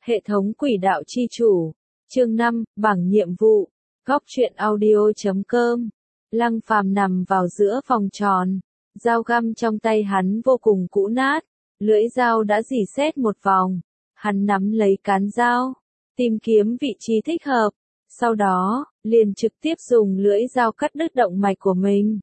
Hệ thống quỷ đạo chi chủ. Chương 5, bảng nhiệm vụ. Góc truyện audio.com. Lăng Phàm nằm vào giữa vòng tròn. Dao găm trong tay hắn vô cùng cũ nát. Lưỡi dao đã rỉ sét một vòng. Hắn nắm lấy cán dao. Tìm kiếm vị trí thích hợp. Sau đó, liền trực tiếp dùng lưỡi dao cắt đứt động mạch của mình.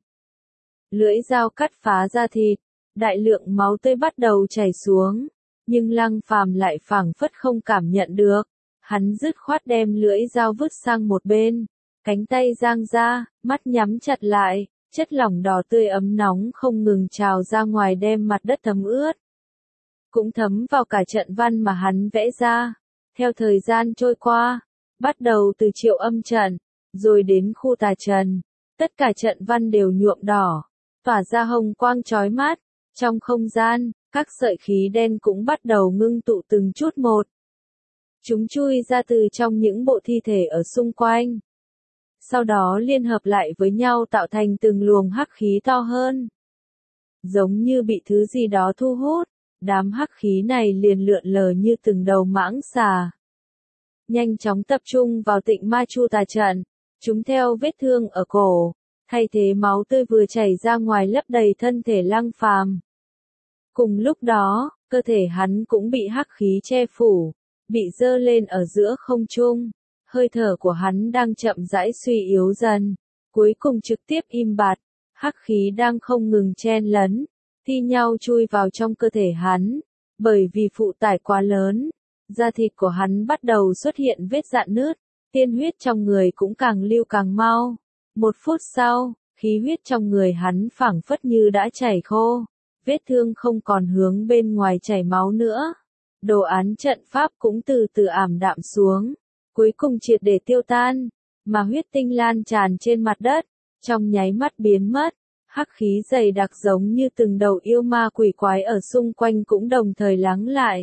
Lưỡi dao cắt phá da thịt. Đại lượng máu tươi bắt đầu chảy xuống. Nhưng Lăng Phàm lại phảng phất không cảm nhận được. Hắn dứt khoát đem lưỡi dao vứt sang một bên. Cánh tay giang ra, mắt nhắm chặt lại. Chất lỏng đỏ tươi ấm nóng không ngừng trào ra ngoài đem mặt đất thấm ướt. Cũng thấm vào cả trận văn mà hắn vẽ ra. Theo thời gian trôi qua, bắt đầu từ Triệu Âm trận, rồi đến khu Tà Trần, tất cả trận văn đều nhuộm đỏ, tỏa ra hồng quang chói mắt. Trong không gian, các sợi khí đen cũng bắt đầu ngưng tụ từng chút một. Chúng chui ra từ trong những bộ thi thể ở xung quanh. Sau đó liên hợp lại với nhau tạo thành từng luồng hắc khí to hơn. Giống như bị thứ gì đó thu hút, đám hắc khí này liền lượn lờ như từng đầu mãng xà. Nhanh chóng tập trung vào Tịnh Ma Chu Tà trận, chúng theo vết thương ở cổ, thay thế máu tươi vừa chảy ra ngoài lấp đầy thân thể Lăng Phàm. Cùng lúc đó, cơ thể hắn cũng bị hắc khí che phủ, bị dơ lên ở giữa không trung. Hơi thở của hắn đang chậm rãi suy yếu dần, cuối cùng trực tiếp im bặt. Hắc khí đang không ngừng chen lấn, thi nhau chui vào trong cơ thể hắn. Bởi vì phụ tải quá lớn, da thịt của hắn bắt đầu xuất hiện vết rạn nứt, tiên huyết trong người cũng càng lưu càng mau. Một phút sau, khí huyết trong người hắn phảng phất như đã chảy khô, vết thương không còn hướng bên ngoài chảy máu nữa. Đồ án trận pháp cũng từ từ ảm đạm xuống, cuối cùng triệt để tiêu tan, mà huyết tinh lan tràn trên mặt đất, trong nháy mắt biến mất. Hắc khí dày đặc giống như từng đầu yêu ma quỷ quái ở xung quanh cũng đồng thời lắng lại.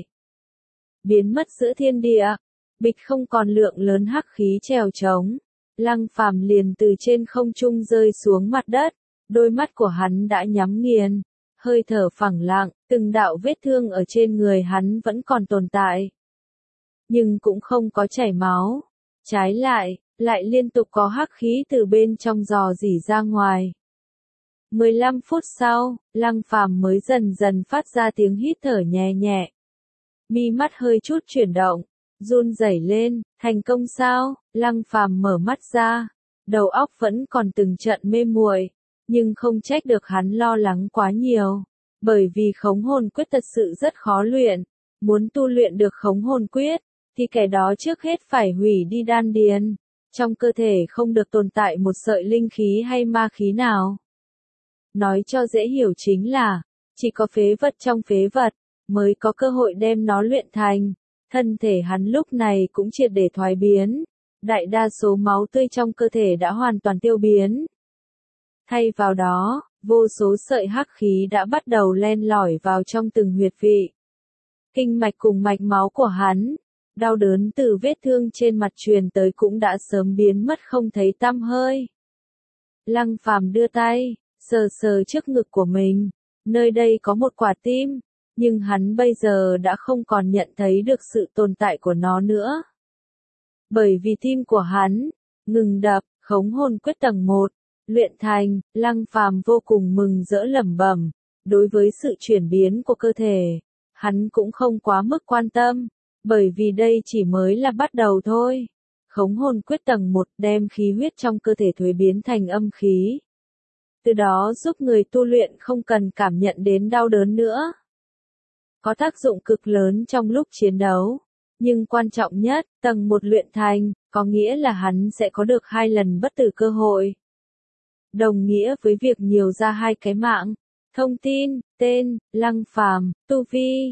Biến mất giữa thiên địa, bịch không còn lượng lớn hắc khí trèo trống. Lăng Phàm liền từ trên không trung rơi xuống mặt đất, đôi mắt của hắn đã nhắm nghiền, hơi thở phẳng lặng, từng đạo vết thương ở trên người hắn vẫn còn tồn tại. Nhưng cũng không có chảy máu, trái lại, lại liên tục có hắc khí từ bên trong rò rỉ ra ngoài. 15 phút sau, Lăng Phàm mới dần dần phát ra tiếng hít thở nhẹ nhẹ. Mi mắt hơi chút chuyển động, run rẩy lên, thành công sao? Lăng Phàm mở mắt ra, đầu óc vẫn còn từng trận mê muội, nhưng không trách được hắn lo lắng quá nhiều, bởi vì khống hồn quyết thật sự rất khó luyện, muốn tu luyện được khống hồn quyết, thì kẻ đó trước hết phải hủy đi đan điền, trong cơ thể không được tồn tại một sợi linh khí hay ma khí nào. Nói cho dễ hiểu chính là, chỉ có phế vật trong phế vật, mới có cơ hội đem nó luyện thành. Thân thể hắn lúc này cũng triệt để thoái biến. Đại đa số máu tươi trong cơ thể đã hoàn toàn tiêu biến. Thay vào đó, vô số sợi hắc khí đã bắt đầu len lỏi vào trong từng huyệt vị. Kinh mạch cùng mạch máu của hắn, đau đớn từ vết thương trên mặt truyền tới cũng đã sớm biến mất không thấy tăm hơi. Lăng Phàm đưa tay, sờ sờ trước ngực của mình, nơi đây có một quả tim, nhưng hắn bây giờ đã không còn nhận thấy được sự tồn tại của nó nữa. Bởi vì tim của hắn ngừng đập, khống hồn quyết tầng 1 luyện thành. Lăng Phàm vô cùng mừng rỡ lẩm bẩm, đối với sự chuyển biến của cơ thể, hắn cũng không quá mức quan tâm, bởi vì đây chỉ mới là bắt đầu thôi. Khống hồn quyết tầng 1 đem khí huyết trong cơ thể thuế biến thành âm khí. Từ đó giúp người tu luyện không cần cảm nhận đến đau đớn nữa. Có tác dụng cực lớn trong lúc chiến đấu. Nhưng quan trọng nhất, tầng 1 luyện thành, có nghĩa là hắn sẽ có được 2 lần bất tử cơ hội. Đồng nghĩa với việc nhiều ra 2 cái mạng. Thông tin, tên, Lăng Phàm, tu vi,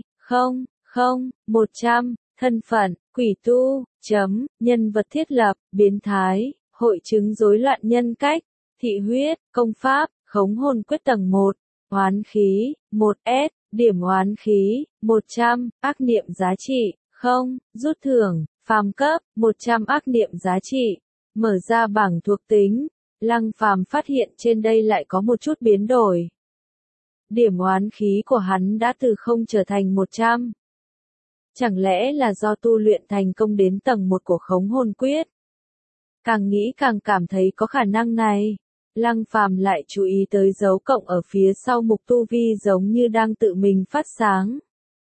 100, thân phận, quỷ tu, nhân vật thiết lập, biến thái, hội chứng rối loạn nhân cách, thị huyết, công pháp, khống hồn quyết tầng 1, oán khí, 1S, điểm oán khí, 100, ác niệm giá trị, 0, rút thưởng, phàm cấp, 100 ác niệm giá trị. Mở ra bảng thuộc tính, Lăng Phàm phát hiện trên đây lại có một chút biến đổi. Điểm oán khí của hắn đã từ 0 trở thành 100. Chẳng lẽ là do tu luyện thành công đến tầng 1 của khống hồn quyết? Càng nghĩ càng cảm thấy có khả năng này. Lăng Phàm lại chú ý tới dấu cộng ở phía sau mục tu vi giống như đang tự mình phát sáng.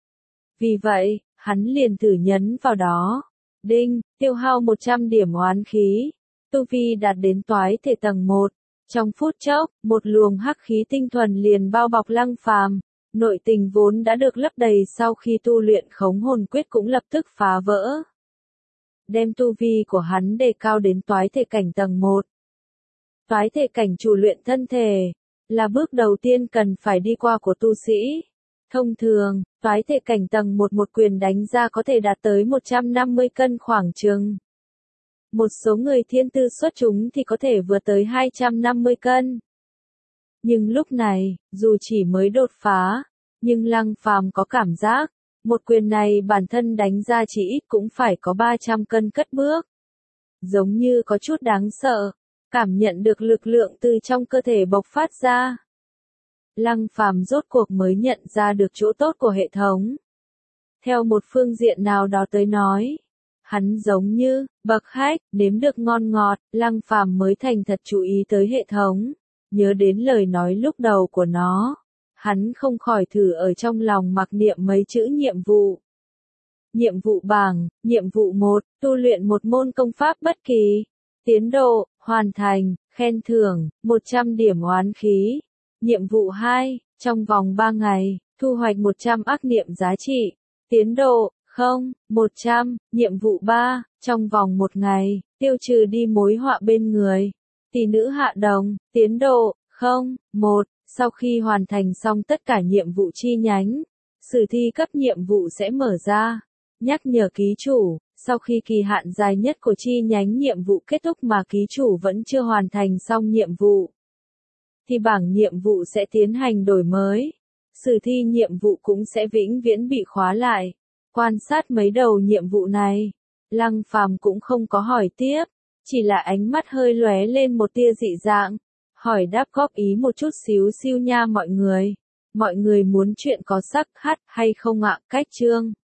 Vì vậy, hắn liền thử nhấn vào đó. Đinh, tiêu hao 100 điểm oán khí. Tu vi đạt đến toái thể tầng 1. Trong phút chốc, một luồng hắc khí tinh thuần liền bao bọc Lăng Phàm. Nội tình vốn đã được lấp đầy sau khi tu luyện khống hồn quyết cũng lập tức phá vỡ. Đem tu vi của hắn đề cao đến toái thể cảnh tầng 1. Toái thể cảnh chủ luyện thân thể, là bước đầu tiên cần phải đi qua của tu sĩ. Thông thường, toái thể cảnh tầng 1 một quyền đánh ra có thể đạt tới 150 cân khoảng chừng. Một số người thiên tư xuất chúng thì có thể vượt tới 250 cân. Nhưng lúc này, dù chỉ mới đột phá, nhưng Lăng Phàm có cảm giác, một quyền này bản thân đánh ra chỉ ít cũng phải có 300 cân cất bước. Giống như có chút đáng sợ, cảm nhận được lực lượng từ trong cơ thể bộc phát ra. Lăng Phàm rốt cuộc mới nhận ra được chỗ tốt của hệ thống. Theo một phương diện nào đó tới nói, hắn giống như bậc khách, nếm được ngon ngọt, Lăng Phàm mới thành thật chú ý tới hệ thống, nhớ đến lời nói lúc đầu của nó. Hắn không khỏi thử ở trong lòng mặc niệm mấy chữ nhiệm vụ. Nhiệm vụ bảng, nhiệm vụ 1, tu luyện một môn công pháp bất kỳ. Tiến độ, hoàn thành, khen thưởng, 100 điểm oán khí. Nhiệm vụ 2, trong vòng 3 ngày, thu hoạch 100 ác niệm giá trị. Tiến độ, 0, 100. Nhiệm vụ 3, trong vòng 1 ngày, tiêu trừ đi mối họa bên người. Tỷ nữ hạ đồng, tiến độ, 0, 1. Sau khi hoàn thành xong tất cả nhiệm vụ chi nhánh, sử thi cấp nhiệm vụ sẽ mở ra. Nhắc nhở ký chủ, sau khi kỳ hạn dài nhất của chi nhánh nhiệm vụ kết thúc mà ký chủ vẫn chưa hoàn thành xong nhiệm vụ, thì bảng nhiệm vụ sẽ tiến hành đổi mới. Sử thi nhiệm vụ cũng sẽ vĩnh viễn bị khóa lại. Quan sát mấy đầu nhiệm vụ này, Lăng Phàm cũng không có hỏi tiếp, chỉ là ánh mắt hơi lóe lên một tia dị dạng. Hỏi đáp góp ý một chút xíu siêu nha mọi người. Mọi người muốn chuyện có sắc hát hay không ạ? Cách chương